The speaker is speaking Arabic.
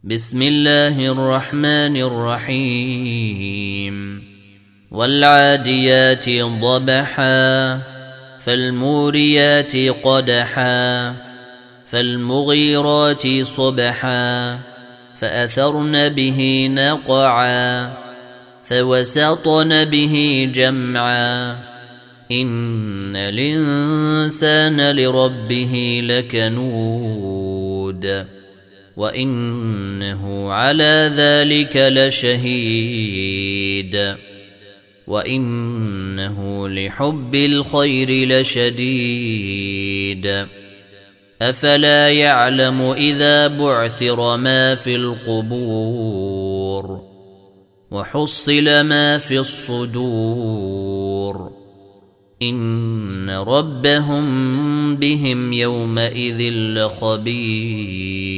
بسم الله الرحمن الرحيم والعاديات ضبحا فالموريات قدحا فالمغيرات صبحا فأثرن به نقعا فوسطن به جمعا إن الإنسان لربه لكنود وإنه على ذلك لشهيد وإنه لحب الخير لشديد أفلا يعلم إذا بعثر ما في القبور وحصل ما في الصدور إن ربهم بهم يومئذ لخبير